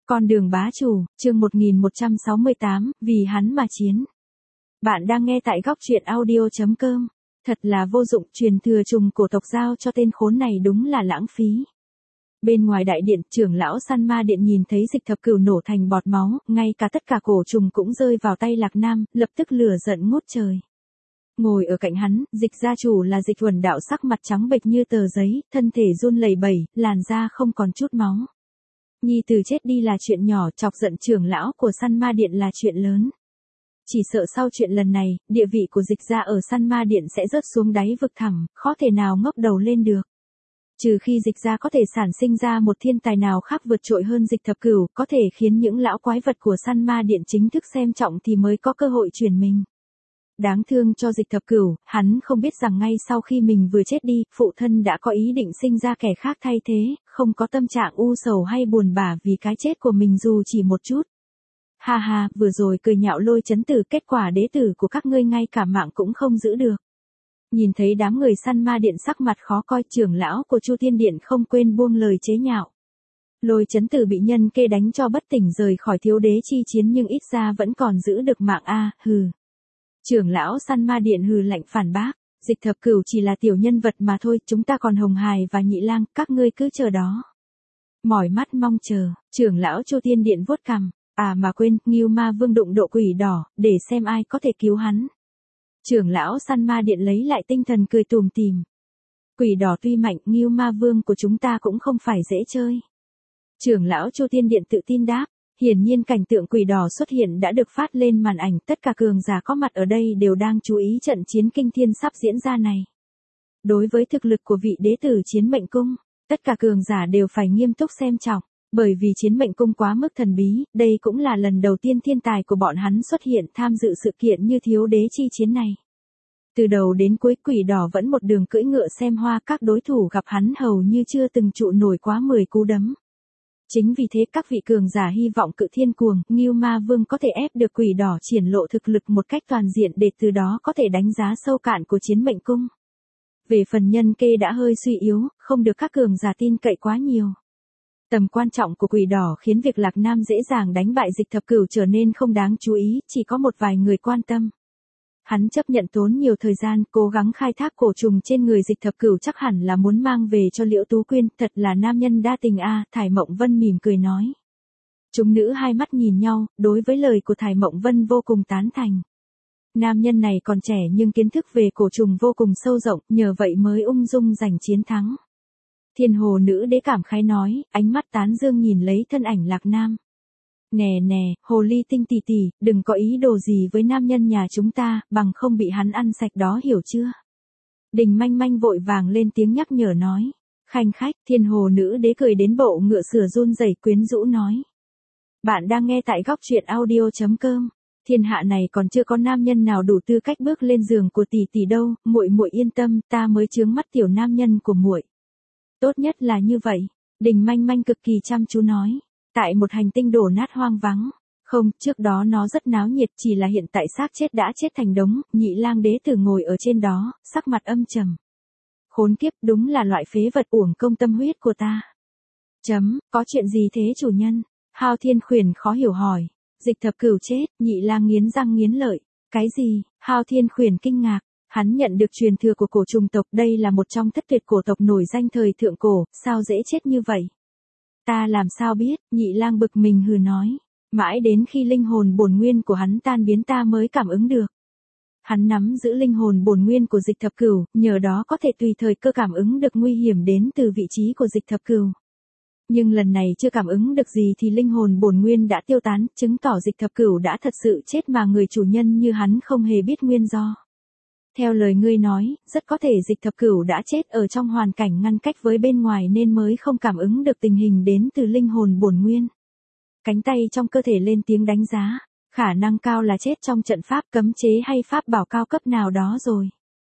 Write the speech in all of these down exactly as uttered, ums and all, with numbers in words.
Con đường bá chủ, chương một nghìn một trăm sáu mươi tám, vì hắn mà chiến. Bạn đang nghe tại góc truyện audio chấm com. Thật là vô dụng, truyền thừa trùng cổ tộc giao cho tên khốn này đúng là lãng phí. Bên ngoài đại điện, trưởng lão săn ma điện nhìn thấy dịch thập cửu nổ thành bọt máu, ngay cả tất cả cổ trùng cũng rơi vào tay Lạc Nam, lập tức lửa giận ngút trời. Ngồi ở cạnh hắn, dịch gia chủ là dịch Huẩn Đạo sắc mặt trắng bệch như tờ giấy, thân thể run lẩy bẩy, làn da không còn chút máu. Nhi tử chết đi là chuyện nhỏ, chọc giận trưởng lão của săn ma điện là chuyện lớn. Chỉ sợ sau chuyện lần này, địa vị của dịch gia ở săn ma điện sẽ rớt xuống đáy vực thẳm, khó thể nào ngóc đầu lên được. Trừ khi dịch gia có thể sản sinh ra một thiên tài nào khác vượt trội hơn dịch thập cửu, có thể khiến những lão quái vật của săn ma điện chính thức xem trọng thì mới có cơ hội chuyển mình. Đáng thương cho dịch thập cửu, hắn không biết rằng ngay sau khi mình vừa chết đi, phụ thân đã có ý định sinh ra kẻ khác thay thế, không có tâm trạng u sầu hay buồn bã vì cái chết của mình dù chỉ một chút. Ha ha, vừa rồi cười nhạo Lôi Chấn Tử, kết quả đế tử của các ngươi ngay cả mạng cũng không giữ được. Nhìn thấy đám người săn ma điện sắc mặt khó coi, trưởng lão của Chu Thiên Điện không quên buông lời chế nhạo. Lôi Chấn Tử bị nhân kê đánh cho bất tỉnh rời khỏi thiếu đế chi chiến nhưng ít ra vẫn còn giữ được mạng a, hừ. Trưởng lão săn ma điện hừ lạnh phản bác, dịch thập cửu chỉ là tiểu nhân vật mà thôi, chúng ta còn Hồng Hài và Nhị Lang, các ngươi cứ chờ đó. Mỏi mắt mong chờ, trưởng lão Chu Thiên Điện vuốt cằm, à mà quên, Ngưu Ma Vương đụng độ quỷ đỏ, để xem ai có thể cứu hắn. Trưởng lão săn ma điện lấy lại tinh thần cười tủm tỉm. Quỷ đỏ tuy mạnh, Ngưu Ma Vương của chúng ta cũng không phải dễ chơi. Trưởng lão Chu Thiên Điện tự tin đáp. Hiển nhiên cảnh tượng quỷ đỏ xuất hiện đã được phát lên màn ảnh, tất cả cường giả có mặt ở đây đều đang chú ý trận chiến kinh thiên sắp diễn ra này. Đối với thực lực của vị đế tử Chiến Mệnh Cung, tất cả cường giả đều phải nghiêm túc xem trọng, bởi vì Chiến Mệnh Cung quá mức thần bí, đây cũng là lần đầu tiên thiên tài của bọn hắn xuất hiện tham dự sự kiện như thiếu đế chi chiến này. Từ đầu đến cuối quỷ đỏ vẫn một đường cưỡi ngựa xem hoa, các đối thủ gặp hắn hầu như chưa từng trụ nổi quá mười cú đấm. Chính vì thế các vị cường giả hy vọng Cự Thiên Cuồng, Ngưu Ma Vương có thể ép được quỷ đỏ triển lộ thực lực một cách toàn diện để từ đó có thể đánh giá sâu cạn của Chiến Mệnh Cung. Về phần nhân kê đã hơi suy yếu, không được các cường giả tin cậy quá nhiều. Tầm quan trọng của quỷ đỏ khiến việc Lạc Nam dễ dàng đánh bại dịch thập cửu trở nên không đáng chú ý, chỉ có một vài người quan tâm. Hắn chấp nhận tốn nhiều thời gian, cố gắng khai thác cổ trùng trên người dịch thập cửu chắc hẳn là muốn mang về cho Liễu Tú Quyên, thật là nam nhân đa tình a, Thải Mộng Vân mỉm cười nói. Chúng nữ hai mắt nhìn nhau, đối với lời của Thải Mộng Vân vô cùng tán thành. Nam nhân này còn trẻ nhưng kiến thức về cổ trùng vô cùng sâu rộng, nhờ vậy mới ung dung giành chiến thắng. Thiên Hồ nữ đế cảm khái nói, ánh mắt tán dương nhìn lấy thân ảnh Lạc Nam. Nè nè, hồ ly tinh tỷ tỷ, đừng có ý đồ gì với nam nhân nhà chúng ta, bằng không bị hắn ăn sạch đó, hiểu chưa? Đình Manh Manh vội vàng lên tiếng nhắc nhở nói. Khanh khách, Thiên Hồ nữ đế cười đến bộ ngựa sửa run rẩy quyến rũ nói. Bạn đang nghe tại góc truyện audio chấm com. Thiên hạ này còn chưa có nam nhân nào đủ tư cách bước lên giường của tỷ tỷ đâu, muội muội yên tâm, ta mới chướng mắt tiểu nam nhân của muội. Tốt nhất là như vậy, Đình Manh Manh cực kỳ chăm chú nói. Tại một hành tinh đổ nát hoang vắng. Không, trước đó nó rất náo nhiệt, chỉ là hiện tại xác chết đã chết thành đống, Nhị Lang đế tử ngồi ở trên đó, sắc mặt âm trầm. Khốn kiếp, đúng là loại phế vật uổng công tâm huyết của ta. Chấm, có chuyện gì thế chủ nhân? Hao Thiên Khuyển khó hiểu hỏi. Dịch thập cửu chết, Nhị Lang nghiến răng nghiến lợi. Cái gì? Hao Thiên Khuyển kinh ngạc. Hắn nhận được truyền thừa của cổ trùng tộc, đây là một trong thất tuyệt cổ tộc nổi danh thời thượng cổ, sao dễ chết như vậy? Ta làm sao biết, Nhị Lang bực mình hừ nói. Mãi đến khi linh hồn bổn nguyên của hắn tan biến ta mới cảm ứng được. Hắn nắm giữ linh hồn bổn nguyên của dịch thập cửu, nhờ đó có thể tùy thời cơ cảm ứng được nguy hiểm đến từ vị trí của dịch thập cửu. Nhưng lần này chưa cảm ứng được gì thì linh hồn bổn nguyên đã tiêu tán, chứng tỏ dịch thập cửu đã thật sự chết mà người chủ nhân như hắn không hề biết nguyên do. Theo lời ngươi nói, rất có thể dịch thập cửu đã chết ở trong hoàn cảnh ngăn cách với bên ngoài nên mới không cảm ứng được tình hình đến từ linh hồn bổn nguyên. Cánh tay trong cơ thể lên tiếng đánh giá, khả năng cao là chết trong trận pháp cấm chế hay pháp bảo cao cấp nào đó rồi.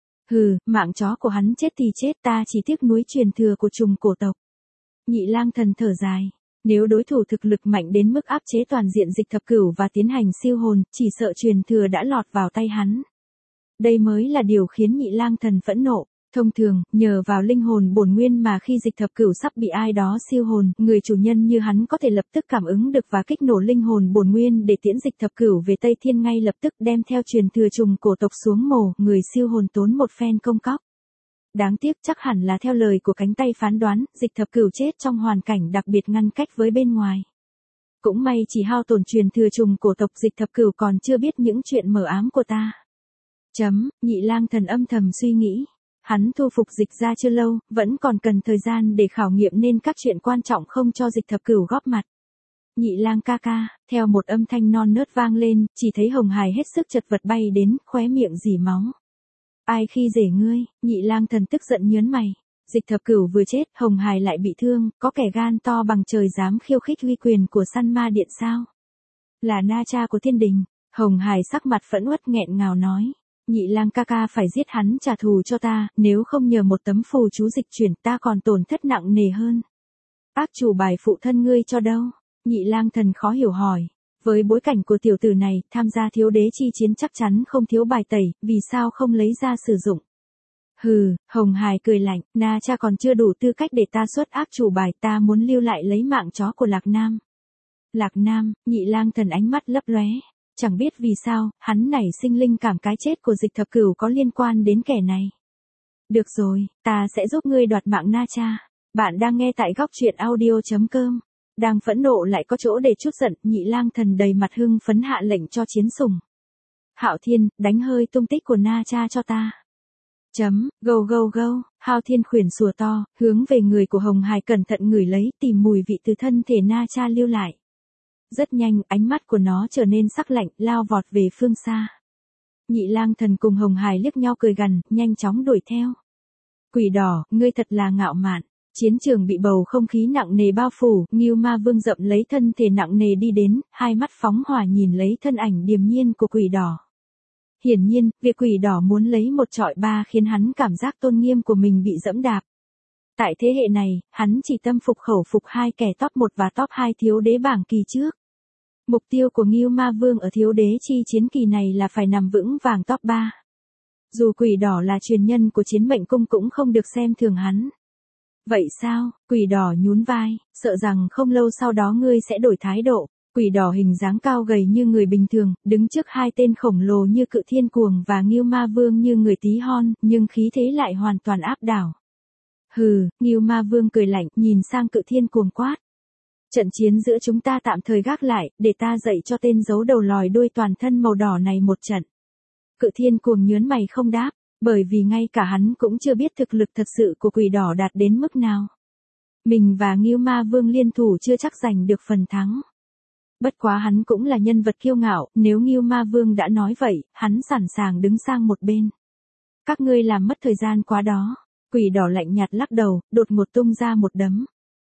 Hừ, mạng chó của hắn chết thì chết, ta chỉ tiếc nuối truyền thừa của trùng cổ tộc. Nhị Lang thần thở dài, nếu đối thủ thực lực mạnh đến mức áp chế toàn diện dịch thập cửu và tiến hành siêu hồn, chỉ sợ truyền thừa đã lọt vào tay hắn. Đây mới là điều khiến Nhị Lang thần phẫn nộ. Thông thường, nhờ vào linh hồn bổn nguyên mà khi Dịch Thập Cửu sắp bị ai đó siêu hồn, người chủ nhân như hắn có thể lập tức cảm ứng được và kích nổ linh hồn bổn nguyên để tiễn Dịch Thập Cửu về Tây Thiên ngay lập tức đem theo truyền thừa trùng cổ tộc xuống mồ, người siêu hồn tốn một phen công cóc. Đáng tiếc chắc hẳn là theo lời của cánh tay phán đoán, Dịch Thập Cửu chết trong hoàn cảnh đặc biệt ngăn cách với bên ngoài. Cũng may chỉ hao tổn truyền thừa trùng cổ tộc, Dịch Thập Cửu còn chưa biết những chuyện mờ ám của ta. Chấm, Nhị Lang Thần âm thầm suy nghĩ. Hắn thu phục Dịch ra chưa lâu, vẫn còn cần thời gian để khảo nghiệm nên các chuyện quan trọng không cho Dịch Thập Cửu góp mặt. Nhị Lang ca ca, theo một âm thanh non nớt vang lên, chỉ thấy Hồng Hải hết sức chật vật bay đến, khóe miệng rỉ máu. Ai khi dễ ngươi? Nhị Lang Thần tức giận nhớn mày. Dịch Thập Cửu vừa chết, Hồng Hải lại bị thương, có kẻ gan to bằng trời dám khiêu khích uy quyền của Săn Ma Điện sao? Là Na Cha của Thiên Đình. Hồng Hải sắc mặt phẫn uất nghẹn ngào nói. Nhị Lang ca ca phải giết hắn trả thù cho ta, nếu không nhờ một tấm phù chú dịch chuyển ta còn tổn thất nặng nề hơn. Ác chủ bài phụ thân ngươi cho đâu? Nhị Lang Thần khó hiểu hỏi. Với bối cảnh của tiểu tử này, tham gia thiếu đế chi chiến chắc chắn không thiếu bài tẩy, vì sao không lấy ra sử dụng? Hừ, Hồng Hải cười lạnh, Na Cha còn chưa đủ tư cách để ta xuất ác chủ bài, ta muốn lưu lại lấy mạng chó của Lạc Nam. Lạc Nam, Nhị Lang Thần ánh mắt lấp lóe. Chẳng biết vì sao, hắn nảy sinh linh cảm cái chết của Dịch Thập Cửu có liên quan đến kẻ này. Được rồi, ta sẽ giúp ngươi đoạt mạng Na Cha. Bạn đang nghe tại góc truyện audio chấm com. Đang phẫn nộ lại có chỗ để chút giận, Nhị Lang Thần đầy mặt hưng phấn hạ lệnh cho chiến sủng. Hạo Thiên, đánh hơi tung tích của Na Cha cho ta. Chấm, go go go, Hạo Thiên khuyển sủa to, hướng về người của Hồng Hải cẩn thận ngửi lấy tìm mùi vị từ thân thể Na Cha lưu lại. Rất nhanh, ánh mắt của nó trở nên sắc lạnh, lao vọt về phương xa. Nhị Lang Thần cùng Hồng Hải liếc nhau cười gằn, nhanh chóng đuổi theo. Quỷ đỏ, ngươi thật là ngạo mạn. Chiến trường bị bầu không khí nặng nề bao phủ, Ngưu Ma Vương dậm lấy thân thể nặng nề đi đến, hai mắt phóng hỏa nhìn lấy thân ảnh điềm nhiên của quỷ đỏ. Hiển nhiên, việc quỷ đỏ muốn lấy một trọi ba khiến hắn cảm giác tôn nghiêm của mình bị dẫm đạp. Tại thế hệ này, hắn chỉ tâm phục khẩu phục hai kẻ top một và top hai thiếu đế bảng kỳ trước. Mục tiêu của Ngưu Ma Vương ở thiếu đế chi chiến kỳ này là phải nằm vững vàng top ba. Dù quỷ đỏ là truyền nhân của chiến mệnh cung cũng không được xem thường hắn. Vậy sao? Quỷ đỏ nhún vai, sợ rằng không lâu sau đó ngươi sẽ đổi thái độ. Quỷ đỏ hình dáng cao gầy như người bình thường, đứng trước hai tên khổng lồ như Cự Thiên Cuồng và Ngưu Ma Vương như người tí hon, nhưng khí thế lại hoàn toàn áp đảo. Hừ, Ngưu Ma Vương cười lạnh, nhìn sang Cự Thiên Cuồng quát. Trận chiến giữa chúng ta tạm thời gác lại, để ta dạy cho tên giấu đầu lòi đuôi toàn thân màu đỏ này một trận. Cự Thiên Cuồng nhớn mày không đáp, bởi vì ngay cả hắn cũng chưa biết thực lực thật sự của quỷ đỏ đạt đến mức nào. Mình và Ngưu Ma Vương liên thủ chưa chắc giành được phần thắng. Bất quá hắn cũng là nhân vật kiêu ngạo, nếu Ngưu Ma Vương đã nói vậy, hắn sẵn sàng đứng sang một bên. Các ngươi làm mất thời gian quá đó. Quỷ đỏ lạnh nhạt lắc đầu, đột ngột tung ra một đấm.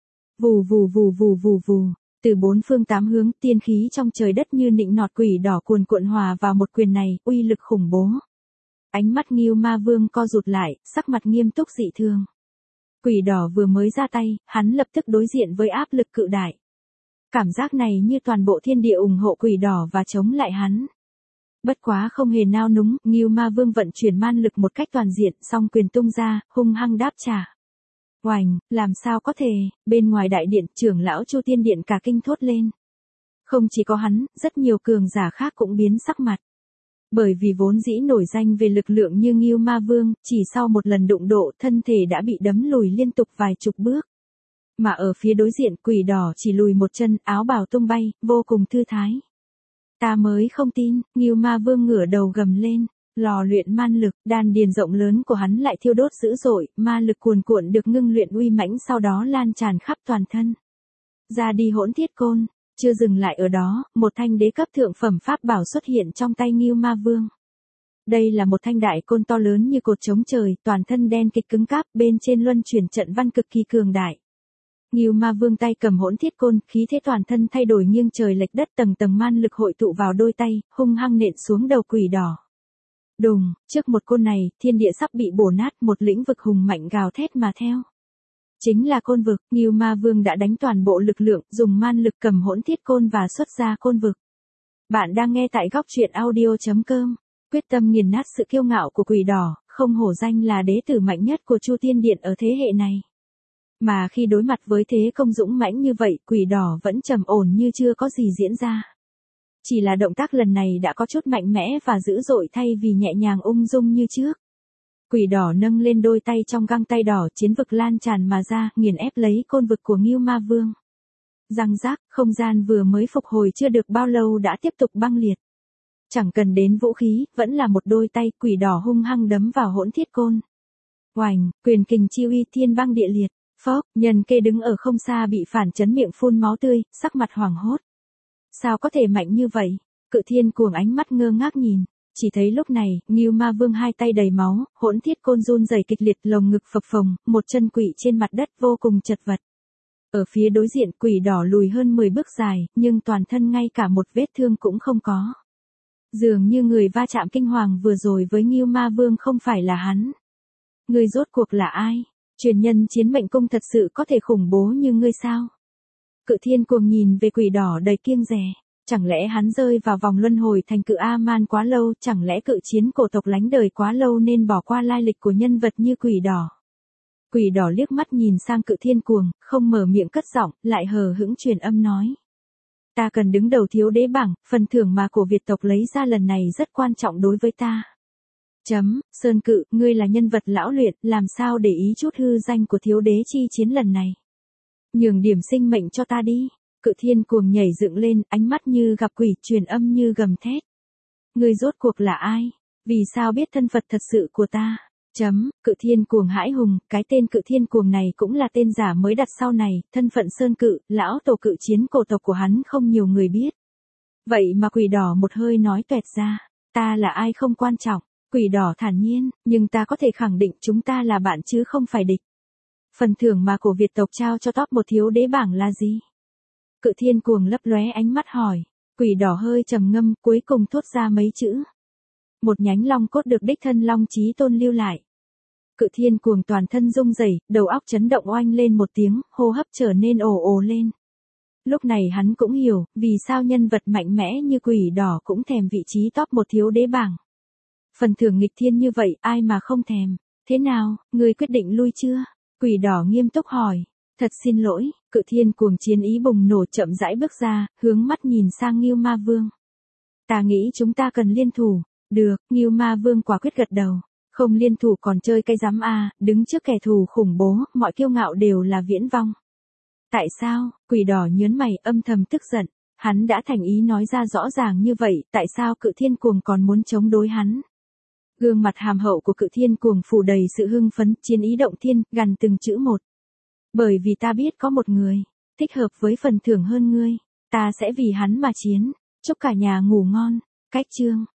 Vù vù vù vù vù vù, từ bốn phương tám hướng, tiên khí trong trời đất như nịnh nọt, quỷ đỏ cuồn cuộn hòa vào một quyền này, uy lực khủng bố. Ánh mắt Ngưu Ma Vương co rụt lại, sắc mặt nghiêm túc dị thường. Quỷ đỏ vừa mới ra tay, hắn lập tức đối diện với áp lực cự đại. Cảm giác này như toàn bộ thiên địa ủng hộ quỷ đỏ và chống lại hắn. Bất quá không hề nao núng, Ngưu Ma Vương vận chuyển man lực một cách toàn diện, song quyền tung ra, hung hăng đáp trả. Oành, làm sao có thể? Bên ngoài đại điện, trưởng lão Chu Tiên Điện cả kinh thốt lên. Không chỉ có hắn, rất nhiều cường giả khác cũng biến sắc mặt. Bởi vì vốn dĩ nổi danh về lực lượng như Ngưu Ma Vương, chỉ sau một lần đụng độ, thân thể đã bị đấm lùi liên tục vài chục bước. Mà ở phía đối diện, quỷ đỏ chỉ lùi một chân, áo bào tung bay, vô cùng thư thái. Ta mới không tin, Ngưu Ma Vương ngửa đầu gầm lên. Lò luyện man lực, đan điền rộng lớn của hắn lại thiêu đốt dữ dội, ma lực cuồn cuộn được ngưng luyện uy mãnh sau đó lan tràn khắp toàn thân. Ra đi hỗn thiết côn, chưa dừng lại ở đó, một thanh đế cấp thượng phẩm pháp bảo xuất hiện trong tay Ngưu Ma Vương. Đây là một thanh đại côn to lớn như cột chống trời, toàn thân đen kịch cứng cáp, bên trên luân chuyển trận văn cực kỳ cường đại. Ngưu Ma Vương tay cầm hỗn thiết côn, khí thế toàn thân thay đổi nghiêng trời lệch đất, tầng tầng man lực hội tụ vào đôi tay, hung hăng nện xuống đầu quỷ đỏ. Đùng, trước một côn này, thiên địa sắp bị bổ nát, một lĩnh vực hùng mạnh gào thét mà theo. Chính là côn vực, Ngưu Ma Vương đã đánh toàn bộ lực lượng, dùng man lực cầm hỗn thiết côn và xuất ra côn vực. Bạn đang nghe tại góc truyện audio chấm com. Quyết tâm nghiền nát sự kiêu ngạo của quỷ đỏ, không hổ danh là đế tử mạnh nhất của Chu Tiên Điện ở thế hệ này. Mà khi đối mặt với thế công dũng mãnh như vậy, quỷ đỏ vẫn trầm ổn như chưa có gì diễn ra. Chỉ là động tác lần này đã có chút mạnh mẽ và dữ dội thay vì nhẹ nhàng ung dung như trước. Quỷ đỏ nâng lên đôi tay trong găng tay đỏ, chiến vực lan tràn mà ra, nghiền ép lấy côn vực của Ngưu Ma Vương. Răng rác, không gian vừa mới phục hồi chưa được bao lâu đã tiếp tục băng liệt. Chẳng cần đến vũ khí, vẫn là một đôi tay, quỷ đỏ hung hăng đấm vào hỗn thiết côn. Oành, quyền kình chi uy thiên băng địa liệt. Phốc, Nhân Kê đứng ở không xa bị phản chấn miệng phun máu tươi, sắc mặt hoảng hốt. Sao có thể mạnh như vậy? Cự Thiên Cuồng ánh mắt ngơ ngác nhìn. Chỉ thấy lúc này, Ngưu Ma Vương hai tay đầy máu, hỗn thiết côn run rẩy kịch liệt, lồng ngực phập phồng, một chân quỵ trên mặt đất vô cùng chật vật. Ở phía đối diện, quỷ đỏ lùi hơn mười bước dài, nhưng toàn thân ngay cả một vết thương cũng không có. Dường như người va chạm kinh hoàng vừa rồi với Ngưu Ma Vương không phải là hắn. Ngươi rốt cuộc là ai? Truyền nhân chiến mệnh cung thật sự có thể khủng bố như ngươi sao? Cự Thiên Cuồng nhìn về quỷ đỏ đầy kiêng dè. Chẳng lẽ hắn rơi vào vòng luân hồi thành cự A-man quá lâu, chẳng lẽ cự chiến cổ tộc lánh đời quá lâu nên bỏ qua lai lịch của nhân vật như quỷ đỏ? Quỷ đỏ liếc mắt nhìn sang Cự Thiên Cuồng, không mở miệng cất giọng, lại hờ hững truyền âm nói. Ta cần đứng đầu thiếu đế bảng, phần thưởng mà cổ Việt tộc lấy ra lần này rất quan trọng đối với ta. Chấm, Sơn Cự, ngươi là nhân vật lão luyện, làm sao để ý chút hư danh của thiếu đế chi chiến lần này. Nhường điểm sinh mệnh cho ta đi. Cự Thiên Cuồng nhảy dựng lên, ánh mắt như gặp quỷ, truyền âm như gầm thét. Ngươi rốt cuộc là ai? Vì sao biết thân phận thật sự của ta? Chấm, Cự Thiên Cuồng hãi hùng, cái tên Cự Thiên Cuồng này cũng là tên giả mới đặt sau này, thân phận Sơn Cự, lão tổ cự chiến cổ tộc của hắn không nhiều người biết. Vậy mà quỷ đỏ một hơi nói toẹt ra, ta là ai không quan trọng. Quỷ đỏ thản nhiên, nhưng ta có thể khẳng định chúng ta là bạn chứ không phải địch. Phần thưởng mà cổ Việt tộc trao cho top một thiếu đế bảng là gì? Cự Thiên Cuồng lấp lóe ánh mắt hỏi. Quỷ đỏ hơi trầm ngâm, cuối cùng thốt ra mấy chữ. Một nhánh long cốt được đích thân Long Chí Tôn lưu lại. Cự Thiên Cuồng toàn thân rung rẩy, đầu óc chấn động oanh lên một tiếng, hô hấp trở nên ồ ồ lên. Lúc này hắn cũng hiểu, vì sao nhân vật mạnh mẽ như quỷ đỏ cũng thèm vị trí top một thiếu đế bảng. Phần thưởng nghịch thiên như vậy, ai mà không thèm. Thế nào, ngươi quyết định lui chưa? Quỷ đỏ nghiêm túc hỏi. Thật xin lỗi, Cự Thiên Cuồng chiến ý bùng nổ chậm rãi bước ra, hướng mắt nhìn sang Ngưu Ma Vương. Ta nghĩ chúng ta cần liên thủ. Được, Ngưu Ma Vương quả quyết gật đầu. Không liên thủ còn chơi cái giám a, đứng trước kẻ thù khủng bố, mọi kiêu ngạo đều là viễn vong. Tại sao? Quỷ đỏ nhớn mày, âm thầm tức giận. Hắn đã thành ý nói ra rõ ràng như vậy, tại sao Cự Thiên Cuồng còn muốn chống đối hắn? Gương mặt hàm hậu của Cự Thiên Cuồng phủ đầy sự hưng phấn, chiến ý động thiên, gằn từng chữ một. Bởi vì ta biết có một người, thích hợp với phần thưởng hơn ngươi, ta sẽ vì hắn mà chiến, chúc cả nhà ngủ ngon. Cách chương